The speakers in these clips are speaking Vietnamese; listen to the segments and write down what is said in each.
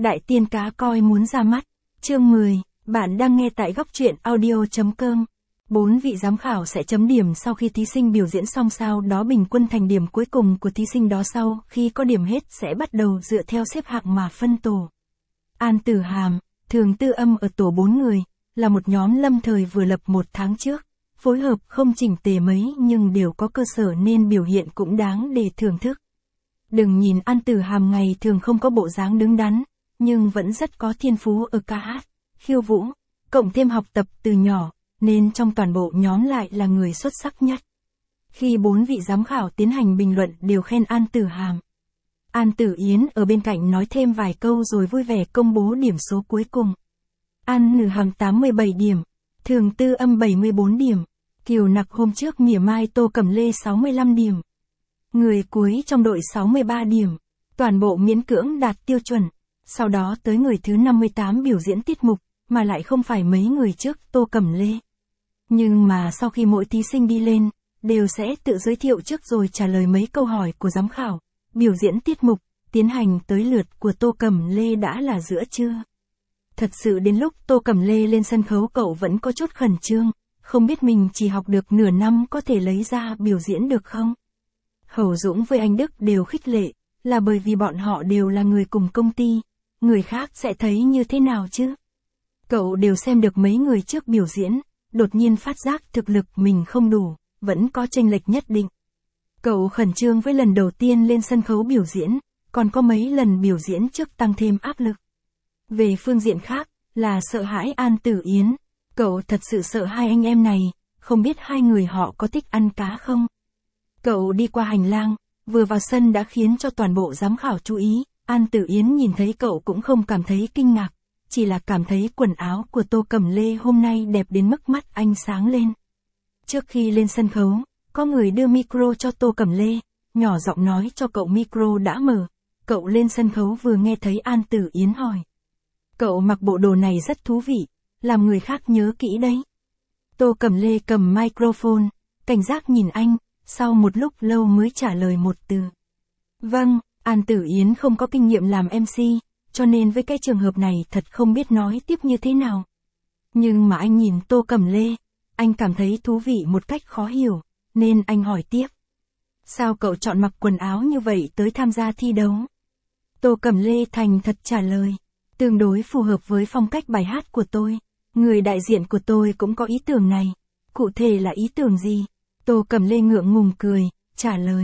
Đại tiên cá coi muốn ra mắt. Chương 10, bạn đang nghe tại góc truyện audio.com. 4 vị giám khảo sẽ chấm điểm sau khi thí sinh biểu diễn xong, sau đó bình quân thành điểm cuối cùng của thí sinh đó, sau khi có điểm hết sẽ bắt đầu dựa theo xếp hạng mà phân tổ. An Tử Hàm, Thường Tư Âm ở tổ 4 người, là một nhóm lâm thời vừa lập 1 tháng trước, phối hợp không chỉnh tề mấy nhưng đều có cơ sở nên biểu hiện cũng đáng để thưởng thức. Đừng nhìn An Tử Hàm ngày thường không có bộ dáng đứng đắn, nhưng vẫn rất có thiên phú ở ca hát, khiêu vũ, cộng thêm học tập từ nhỏ, nên trong toàn bộ nhóm lại là người xuất sắc nhất. Khi 4 vị giám khảo tiến hành bình luận đều khen An Tử Hàm, An Tử Yến ở bên cạnh nói thêm vài câu rồi vui vẻ công bố điểm số cuối cùng. An Tử Hàm 87 điểm, Thường Tư Âm 74 điểm, Kiều Nặc hôm trước mỉa mai Tô Cẩm Lê 65 điểm. Người cuối trong đội 63 điểm, toàn bộ miễn cưỡng đạt tiêu chuẩn. Sau đó tới người thứ 58 biểu diễn tiết mục, mà lại không phải mấy người trước Tô Cẩm Lê. Nhưng mà sau khi mỗi thí sinh đi lên, đều sẽ tự giới thiệu trước rồi trả lời mấy câu hỏi của giám khảo. Biểu diễn tiết mục, tiến hành tới lượt của Tô Cẩm Lê đã là giữa trưa. Thật sự đến lúc Tô Cẩm Lê lên sân khấu cậu vẫn có chút khẩn trương, không biết mình chỉ học được nửa năm có thể lấy ra biểu diễn được không? Hầu Dũng với anh Đức đều khích lệ, là bởi vì bọn họ đều là người cùng công ty, người khác sẽ thấy như thế nào chứ? Cậu đều xem được mấy người trước biểu diễn, đột nhiên phát giác thực lực mình không đủ, vẫn có chênh lệch nhất định. Cậu khẩn trương với lần đầu tiên lên sân khấu biểu diễn, còn có mấy lần biểu diễn trước tăng thêm áp lực. Về phương diện khác, là sợ hãi An Tử Yến, cậu thật sự sợ hai anh em này, không biết hai người họ có thích ăn cá không? Cậu đi qua hành lang, vừa vào sân đã khiến cho toàn bộ giám khảo chú ý. An Tử Yến nhìn thấy cậu cũng không cảm thấy kinh ngạc, chỉ là cảm thấy quần áo của Tô Cẩm Lê hôm nay đẹp đến mức mắt anh sáng lên. Trước khi lên sân khấu, có người đưa micro cho Tô Cẩm Lê, nhỏ giọng nói cho cậu micro đã mở. Cậu lên sân khấu vừa nghe thấy An Tử Yến hỏi. Cậu mặc bộ đồ này rất thú vị, làm người khác nhớ kỹ đấy. Tô Cẩm Lê cầm microphone, cảnh giác nhìn anh, sau một lúc lâu mới trả lời một từ. Vâng. An Tử Yến không có kinh nghiệm làm MC, cho nên với cái trường hợp này thật không biết nói tiếp như thế nào. Nhưng mà anh nhìn Tô Cẩm Lê, anh cảm thấy thú vị một cách khó hiểu, nên anh hỏi tiếp. Sao cậu chọn mặc quần áo như vậy tới tham gia thi đấu? Tô Cẩm Lê thành thật trả lời, tương đối phù hợp với phong cách bài hát của tôi. Người đại diện của tôi cũng có ý tưởng này. Cụ thể là ý tưởng gì? Tô Cẩm Lê ngượng ngùng cười, trả lời.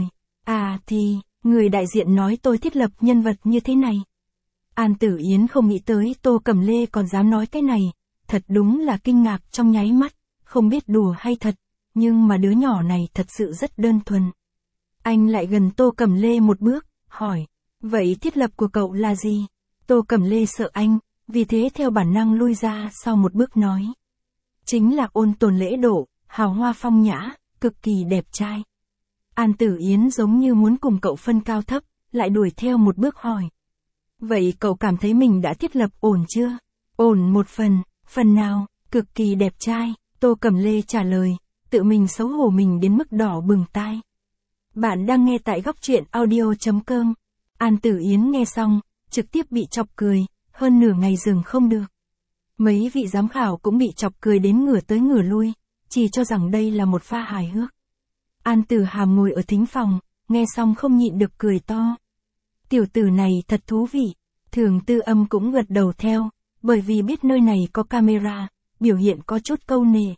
Người đại diện nói tôi thiết lập nhân vật như thế này. An Tử Yến không nghĩ tới Tô Cẩm Lê còn dám nói cái này, thật đúng là kinh ngạc trong nháy mắt, không biết đùa hay thật, nhưng mà đứa nhỏ này thật sự rất đơn thuần. Anh lại gần Tô Cẩm Lê một bước, hỏi, vậy thiết lập của cậu là gì? Tô Cẩm Lê sợ anh, vì thế theo bản năng lui ra sau một bước nói. Chính là ôn tồn lễ độ, hào hoa phong nhã, cực kỳ đẹp trai. An Tử Yến giống như muốn cùng cậu phân cao thấp, lại đuổi theo một bước hỏi. Vậy cậu cảm thấy mình đã thiết lập ổn chưa? Ổn một phần nào, cực kỳ đẹp trai, Tô Cẩm Lê trả lời, tự mình xấu hổ mình đến mức đỏ bừng tai. Bạn đang nghe tại góc truyện audio.com. An Tử Yến nghe xong, trực tiếp bị chọc cười, hơn nửa ngày dừng không được. Mấy vị giám khảo cũng bị chọc cười đến ngửa tới ngửa lui, chỉ cho rằng đây là một pha hài hước. An Tử Hàm ngồi ở thính phòng, nghe xong không nhịn được cười to. Tiểu tử này thật thú vị, Thường Tư Âm cũng gật đầu theo, bởi vì biết nơi này có camera, biểu hiện có chút câu nệ.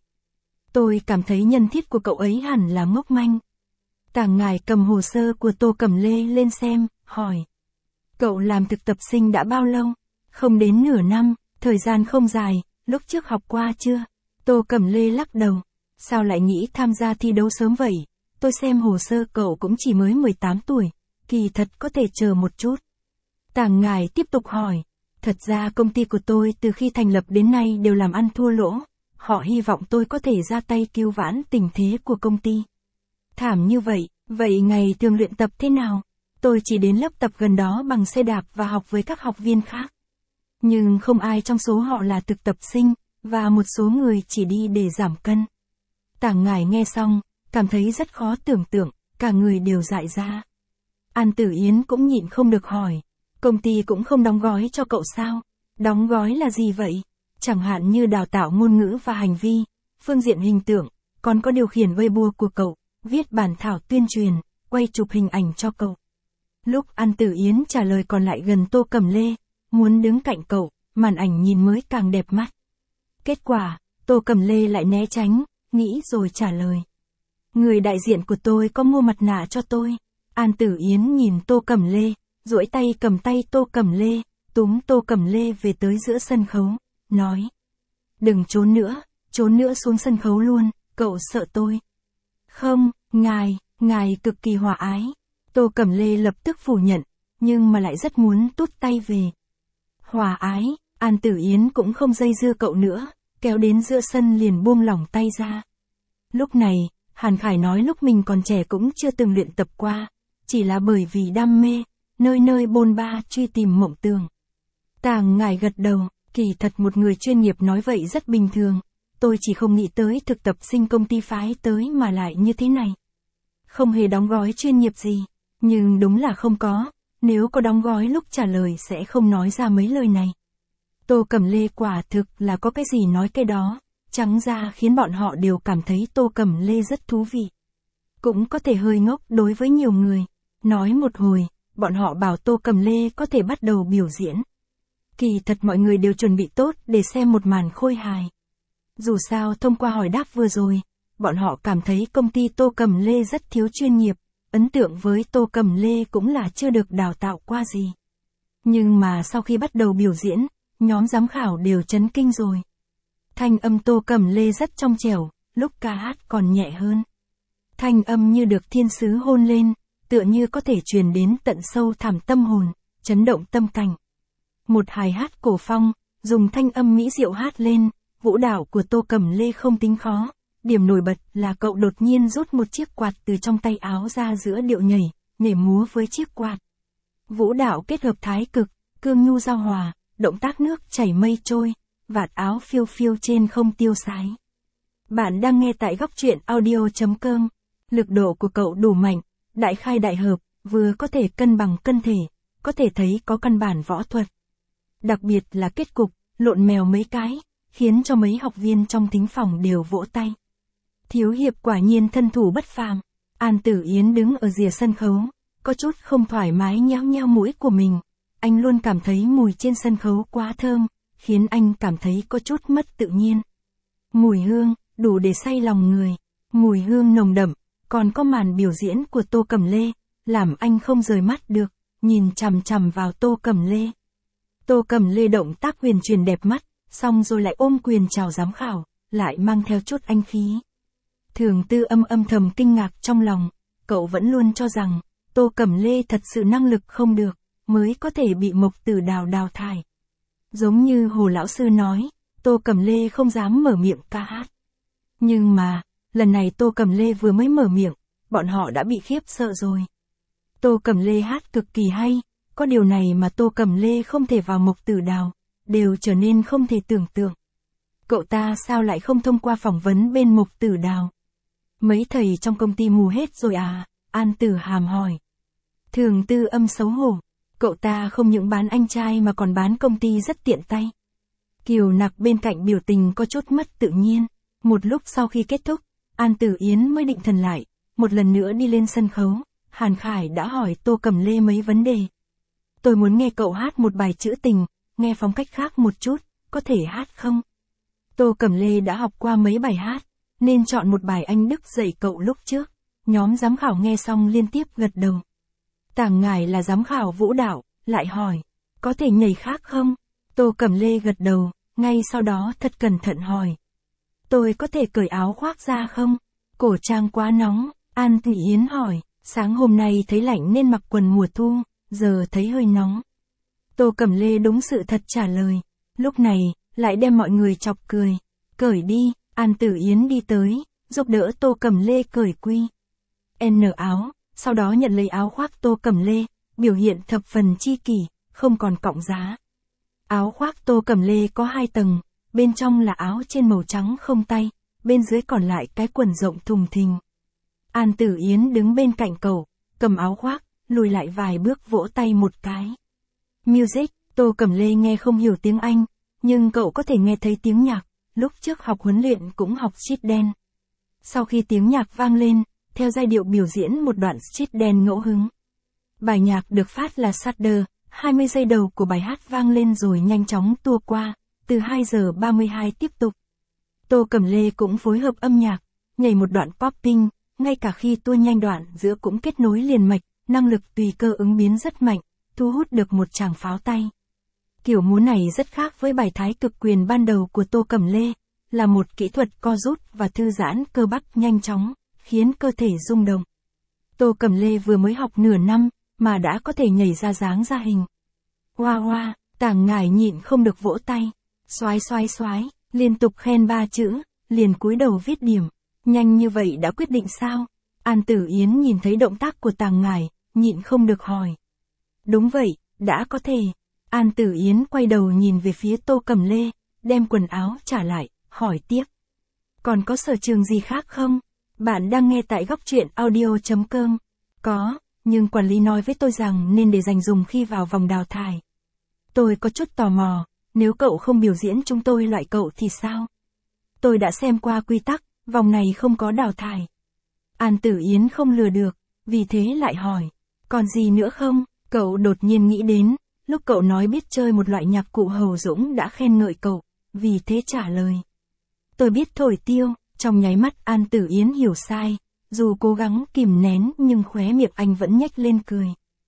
Tôi cảm thấy nhân thiết của cậu ấy hẳn là ngốc manh. Tàng Ngải cầm hồ sơ của Tô Cẩm Lê lên xem, hỏi. Cậu làm thực tập sinh đã bao lâu? Không đến nửa năm, thời gian không dài, lúc trước học qua chưa? Tô Cẩm Lê lắc đầu. Sao lại nghĩ tham gia thi đấu sớm vậy? Tôi xem hồ sơ cậu cũng chỉ mới 18 tuổi, kỳ thật có thể chờ một chút. Tàng Ngải tiếp tục hỏi, thật ra công ty của tôi từ khi thành lập đến nay đều làm ăn thua lỗ, họ hy vọng tôi có thể ra tay cứu vãn tình thế của công ty. Thảm như vậy, vậy ngày thường luyện tập thế nào? Tôi chỉ đến lớp tập gần đó bằng xe đạp và học với các học viên khác. Nhưng không ai trong số họ là thực tập sinh, và một số người chỉ đi để giảm cân. Tàng Ngải nghe xong, cảm thấy rất khó tưởng tượng, cả người đều dại ra. An Tử Yến cũng nhịn không được hỏi, Công ty cũng không đóng gói cho cậu sao? Đóng gói là gì vậy? Chẳng hạn như đào tạo ngôn ngữ và hành vi, phương diện hình tượng, còn có điều khiển Weibo của cậu, viết bản thảo tuyên truyền, quay chụp hình ảnh cho cậu. Lúc An Tử Yến trả lời còn lại gần Tô Cẩm Lê, muốn đứng cạnh cậu, màn ảnh nhìn mới càng đẹp mắt. Kết quả, Tô Cẩm Lê lại né tránh, nghĩ rồi trả lời. Người đại diện của tôi có mua mặt nạ cho tôi. An Tử Yến nhìn Tô Cẩm Lê, duỗi tay cầm tay Tô Cẩm Lê, túm Tô Cẩm Lê về tới giữa sân khấu, nói. Đừng trốn nữa xuống sân khấu luôn, cậu sợ tôi. Không, ngài cực kỳ hòa ái. Tô Cẩm Lê lập tức phủ nhận, nhưng mà lại rất muốn tút tay về. Hòa ái, An Tử Yến cũng không dây dưa cậu nữa, kéo đến giữa sân liền buông lỏng tay ra. Lúc này, Hàn Khải nói lúc mình còn trẻ cũng chưa từng luyện tập qua, chỉ là bởi vì đam mê, nơi nơi bôn ba truy tìm mộng tưởng. Tàng ngài gật đầu, kỳ thật một người chuyên nghiệp nói vậy rất bình thường, tôi chỉ không nghĩ tới thực tập sinh công ty phái tới mà lại như thế này. Không hề đóng gói chuyên nghiệp gì, nhưng đúng là không có, nếu có đóng gói lúc trả lời sẽ không nói ra mấy lời này. Tô Cẩm Lê quả thực là có cái gì nói cái đó, trắng ra khiến bọn họ đều cảm thấy Tô Cẩm Lê rất thú vị. Cũng có thể hơi ngốc đối với nhiều người. Nói một hồi, bọn họ bảo Tô Cẩm Lê có thể bắt đầu biểu diễn. Kỳ thật mọi người đều chuẩn bị tốt để xem một màn khôi hài. Dù sao thông qua hỏi đáp vừa rồi, bọn họ cảm thấy công ty Tô Cẩm Lê rất thiếu chuyên nghiệp, ấn tượng với Tô Cẩm Lê cũng là chưa được đào tạo qua gì. Nhưng mà sau khi bắt đầu biểu diễn, nhóm giám khảo đều chấn kinh rồi. Thanh âm Tô Cẩm Lê rất trong trẻo, lúc ca hát còn nhẹ hơn. Thanh âm như được thiên sứ hôn lên, tựa như có thể truyền đến tận sâu thẳm tâm hồn, chấn động tâm cảnh. Một hài hát cổ phong, dùng thanh âm mỹ diệu hát lên, vũ đạo của Tô Cẩm Lê không tính khó. Điểm nổi bật là cậu đột nhiên rút một chiếc quạt từ trong tay áo ra giữa điệu nhảy múa với chiếc quạt. Vũ đạo kết hợp thái cực, cương nhu giao hòa, động tác nước chảy mây trôi, vạt áo phiêu phiêu trên không tiêu sái. Bạn đang nghe tại góc truyện audio.com. Lực độ của cậu đủ mạnh, đại khai đại hợp, vừa có thể cân bằng cân thể, có thể thấy có căn bản võ thuật. Đặc biệt là kết cục, lộn mèo mấy cái, khiến cho mấy học viên trong thính phòng đều vỗ tay. Thiếu hiệp quả nhiên thân thủ bất phàm. An Tử Yến đứng ở rìa sân khấu, có chút không thoải mái nhéo nhéo mũi của mình. Anh luôn cảm thấy mùi trên sân khấu quá thơm, khiến anh cảm thấy có chút mất tự nhiên. Mùi hương, đủ để say lòng người. Mùi hương nồng đậm, còn có màn biểu diễn của Tô Cẩm Lê, làm anh không rời mắt được, nhìn chằm chằm vào Tô Cẩm Lê. Tô Cẩm Lê động tác huyền truyền đẹp mắt, xong rồi lại ôm quyền chào giám khảo, lại mang theo chút anh khí. Thường Tư âm thầm kinh ngạc trong lòng, cậu vẫn luôn cho rằng, Tô Cẩm Lê thật sự năng lực không được, mới có thể bị Mộc Tử Đào đào thải. Giống như Hồ Lão Sư nói, Tô Cẩm Lê không dám mở miệng ca hát. Nhưng mà, lần này Tô Cẩm Lê vừa mới mở miệng, bọn họ đã bị khiếp sợ rồi. Tô Cẩm Lê hát cực kỳ hay, có điều này mà Tô Cẩm Lê không thể vào Mộc Tử Đào, đều trở nên không thể tưởng tượng. Cậu ta sao lại không thông qua phỏng vấn bên Mộc Tử Đào? Mấy thầy trong công ty mù hết rồi à? An Tử Hàm hỏi. Thường Tư âm xấu hổ, cậu ta không những bán anh trai mà còn bán công ty rất tiện tay. Kiều Nặc bên cạnh biểu tình có chút mất tự nhiên. Một lúc sau khi kết thúc, An Tử Yến mới định thần lại, một lần nữa đi lên sân khấu. Hàn Khải đã hỏi Tô Cẩm Lê mấy vấn đề. Tôi muốn nghe cậu hát một bài trữ tình, nghe phong cách khác một chút, có thể hát không? Tô Cẩm Lê đã học qua mấy bài hát, nên chọn một bài anh Đức dạy cậu lúc trước. Nhóm giám khảo nghe xong liên tiếp gật đầu. Tàng ngài là giám khảo vũ đạo, lại hỏi, có thể nhảy khác không? Tô Cẩm Lê gật đầu, ngay sau đó thật cẩn thận hỏi. Tôi có thể cởi áo khoác ra không? Cổ trang quá nóng, An Tử Yến hỏi, sáng hôm nay thấy lạnh nên mặc quần mùa thu, giờ thấy hơi nóng. Tô Cẩm Lê đúng sự thật trả lời, lúc này, lại đem mọi người chọc cười. Cởi đi, An Tử Yến đi tới, giúp đỡ Tô Cẩm Lê cởi quy N áo, sau đó nhận lấy áo khoác Tô Cẩm Lê, biểu hiện thập phần chi kỷ, không còn cọng giá. Áo khoác Tô Cẩm Lê có 2 tầng, bên trong là áo trên màu trắng không tay, bên dưới còn lại cái quần rộng thùng thình. An Tử Yến đứng bên cạnh cậu, cầm áo khoác, lùi lại vài bước vỗ tay một cái. Music, Tô Cẩm Lê nghe không hiểu tiếng Anh, nhưng cậu có thể nghe thấy tiếng nhạc, lúc trước học huấn luyện cũng học street dance. Sau khi tiếng nhạc vang lên, theo giai điệu biểu diễn một đoạn street dance ngẫu hứng. Bài nhạc được phát là Shudder, 20 giây đầu của bài hát vang lên rồi nhanh chóng tua qua, từ 2 giờ 32 tiếp tục. Tô Cẩm Lê cũng phối hợp âm nhạc, nhảy một đoạn popping, ngay cả khi tua nhanh đoạn giữa cũng kết nối liền mạch, năng lực tùy cơ ứng biến rất mạnh, thu hút được một tràng pháo tay. Kiểu múa này rất khác với bài thái cực quyền ban đầu của Tô Cẩm Lê, là một kỹ thuật co rút và thư giãn cơ bắp nhanh chóng, khiến cơ thể rung động. Tô Cẩm Lê vừa mới học nửa năm, mà đã có thể nhảy ra dáng ra hình. Hoa hoa, Tàng Ngải nhịn không được vỗ tay, xoái, liên tục khen 3 chữ, liền cúi đầu viết điểm. Nhanh như vậy đã quyết định sao? An Tử Yến nhìn thấy động tác của Tàng Ngải, nhịn không được hỏi. Đúng vậy, đã có thể. An Tử Yến quay đầu nhìn về phía Tô Cẩm Lê, đem quần áo trả lại, hỏi tiếp. Còn có sở trường gì khác không? Bạn đang nghe tại góc truyện audio.com. Có, nhưng quản lý nói với tôi rằng nên để dành dùng khi vào vòng đào thải. Tôi có chút tò mò, nếu cậu không biểu diễn chúng tôi loại cậu thì sao? Tôi đã xem qua quy tắc, vòng này không có đào thải. An Tử Yến không lừa được, vì thế lại hỏi. Còn gì nữa không? Cậu đột nhiên nghĩ đến, lúc cậu nói biết chơi một loại nhạc cụ Hầu Dũng đã khen ngợi cậu, vì thế trả lời. Tôi biết thổi tiêu, trong nháy mắt An Tử Yến hiểu sai, dù cố gắng kìm nén nhưng khóe miệng anh vẫn nhếch lên cười.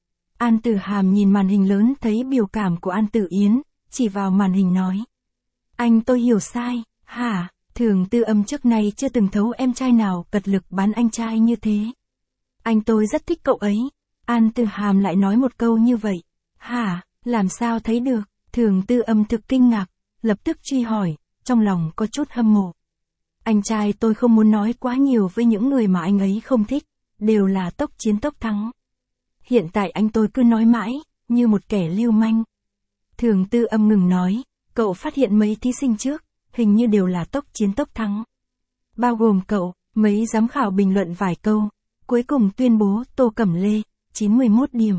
An Tử Hàm nhìn màn hình lớn thấy biểu cảm của An Tử Yến, chỉ vào màn hình nói. Anh tôi hiểu sai, hả? Thường Tư Âm trước nay chưa từng thấu em trai nào cật lực bán anh trai như thế. Anh tôi rất thích cậu ấy. An Tử Hàm lại nói một câu như vậy. Hả, làm sao thấy được? Thường Tư Âm thực kinh ngạc, lập tức truy hỏi, trong lòng có chút hâm mộ. Anh trai tôi không muốn nói quá nhiều với những người mà anh ấy không thích, đều là tốc chiến tốc thắng. Hiện tại anh tôi cứ nói mãi, như một kẻ lưu manh. Thường Tư Âm ngừng nói, cậu phát hiện mấy thí sinh trước, hình như đều là tốc chiến tốc thắng. Bao gồm cậu, mấy giám khảo bình luận vài câu, cuối cùng tuyên bố Tô Cẩm Lê, 91 điểm.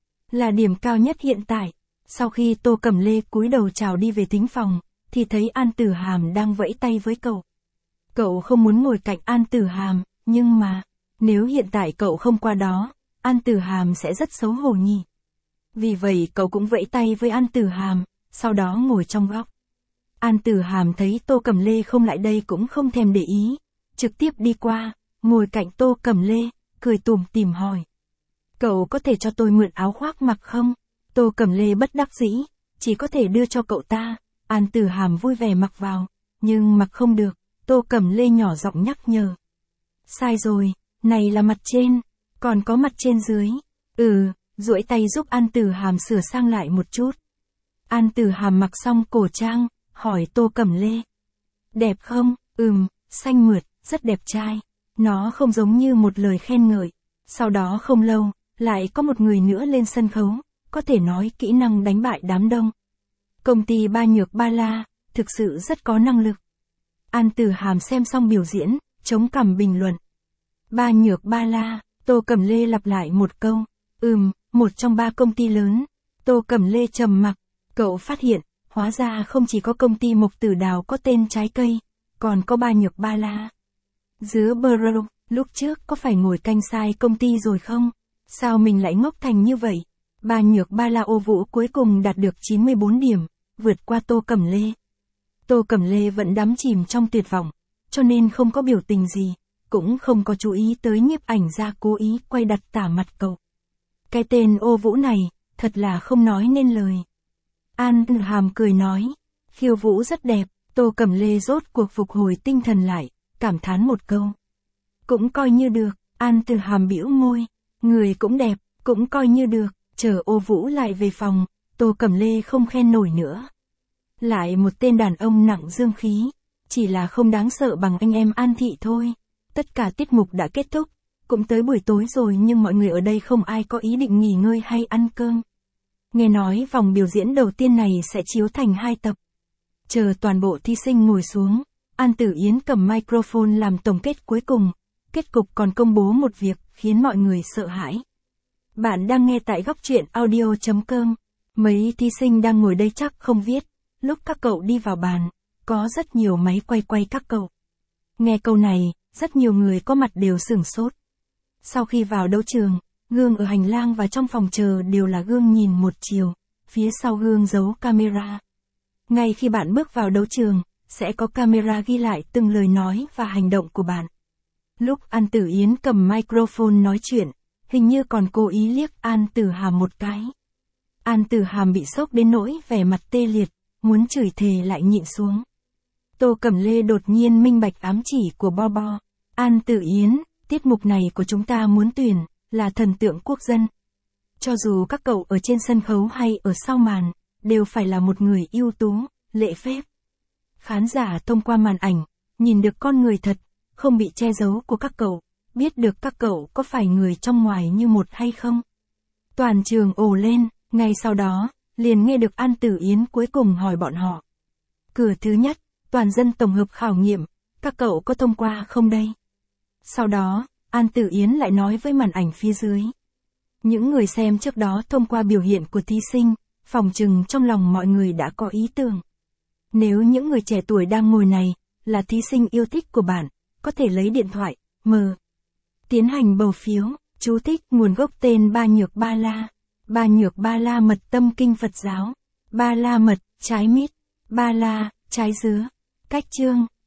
Là điểm cao nhất hiện tại. Sau khi Tô Cẩm Lê cúi đầu chào đi về thính phòng, thì thấy An Tử Hàm đang vẫy tay với cậu. Cậu không muốn ngồi cạnh An Tử Hàm, nhưng mà, nếu hiện tại cậu không qua đó, An Tử Hàm sẽ rất xấu hổ nhỉ. Vì vậy cậu cũng vẫy tay với An Tử Hàm, sau đó ngồi trong góc. An Tử Hàm thấy Tô Cẩm Lê không lại đây cũng không thèm để ý, trực tiếp đi qua, ngồi cạnh Tô Cẩm Lê, cười tủm tỉm hỏi. Cậu có thể cho tôi mượn áo khoác mặc không? Tô Cẩm Lê bất đắc dĩ, chỉ có thể đưa cho cậu ta. An Tử Hàm vui vẻ mặc vào, nhưng mặc không được, Tô Cẩm Lê nhỏ giọng nhắc nhở. Sai rồi, này là mặt trên, còn có mặt trên dưới. Duỗi tay giúp An Tử Hàm sửa sang lại một chút. An Tử Hàm mặc xong cổ trang, hỏi Tô Cẩm Lê. Đẹp không? Xanh mượt, rất đẹp trai. Nó không giống như một lời khen ngợi. Sau đó không lâu, lại có một người nữa lên sân khấu, có thể nói kỹ năng đánh bại đám đông. Công ty Ba Nhược Ba La, thực sự rất có năng lực. An Tử Hàm xem xong biểu diễn, chống cằm bình luận. Ba Nhược Ba La, Tô Cẩm Lê lặp lại một câu. Một trong 3 công ty lớn. Tô Cẩm Lê trầm mặc, cậu phát hiện, hóa ra không chỉ có công ty Mộc Tử Đào có tên trái cây, còn có Ba Nhược Ba La. Dứa Bro, lúc trước có phải ngồi canh sai công ty rồi không? Sao mình lại ngốc thành như vậy? Ba Nhược Ba La Ô Vũ cuối cùng đạt được 94 điểm, vượt qua Tô Cẩm Lê. Tô Cẩm Lê vẫn đắm chìm trong tuyệt vọng, cho nên không có biểu tình gì, cũng không có chú ý tới nhiếp ảnh gia cố ý quay đặt tả mặt cậu. Cái tên Ô Vũ này, thật là không nói nên lời. An Tử Hàm cười nói, khiêu vũ rất đẹp. Tô Cẩm Lê rốt cuộc phục hồi tinh thần lại, cảm thán một câu. Cũng coi như được. An Tử Hàm bĩu môi, người cũng đẹp, cũng coi như được. Chờ Ô Vũ lại về phòng, Tô Cẩm Lê không khen nổi nữa. Lại một tên đàn ông nặng dương khí, chỉ là không đáng sợ bằng anh em An Thị thôi. Tất cả tiết mục đã kết thúc, cũng tới buổi tối rồi nhưng mọi người ở đây không ai có ý định nghỉ ngơi hay ăn cơm. Nghe nói vòng biểu diễn đầu tiên này sẽ chiếu thành 2 tập. Chờ toàn bộ thí sinh ngồi xuống, An Tử Yến cầm microphone làm tổng kết cuối cùng, kết cục còn công bố một việc khiến mọi người sợ hãi. Bạn đang nghe tại góc truyện audio.com. Mấy thí sinh đang ngồi đây chắc không viết, lúc các cậu đi vào bàn, có rất nhiều máy quay các cậu. Nghe câu này, rất nhiều người có mặt đều sửng sốt. Sau khi vào đấu trường, gương ở hành lang và trong phòng chờ đều là gương nhìn một chiều, phía sau gương giấu camera. Ngay khi bạn bước vào đấu trường, sẽ có camera ghi lại từng lời nói và hành động của bạn. Lúc An Tử Yến cầm microphone nói chuyện, hình như còn cố ý liếc An Tử Hàm một cái. An Tử Hàm bị sốc đến nỗi vẻ mặt tê liệt, muốn chửi thề lại nhịn xuống. Tô Cẩm Lê đột nhiên minh bạch ám chỉ của Bo. An Tử Yến, tiết mục này của chúng ta muốn tuyển, là thần tượng quốc dân. Cho dù các cậu ở trên sân khấu hay ở sau màn, đều phải là một người ưu tú, lễ phép. Khán giả thông qua màn ảnh, nhìn được con người thật, không bị che giấu của các cậu, biết được các cậu có phải người trong ngoài như một hay không. Toàn trường ồ lên, ngay sau đó, liền nghe được An Tử Yến cuối cùng hỏi bọn họ. Cửa thứ nhất, toàn dân tổng hợp khảo nghiệm, các cậu có thông qua không đây? Sau đó, An Tử Yến lại nói với màn ảnh phía dưới. Những người xem trước đó thông qua biểu hiện của thí sinh, phỏng chừng trong lòng mọi người đã có ý tưởng. Nếu những người trẻ tuổi đang ngồi này, là thí sinh yêu thích của bạn, có thể lấy điện thoại, tiến hành bầu phiếu, chú thích nguồn gốc tên Ba Nhược Ba La. Ba Nhược Ba La mật tâm kinh Phật giáo. Ba La mật, trái mít. Ba La, trái dứa. Cách chương.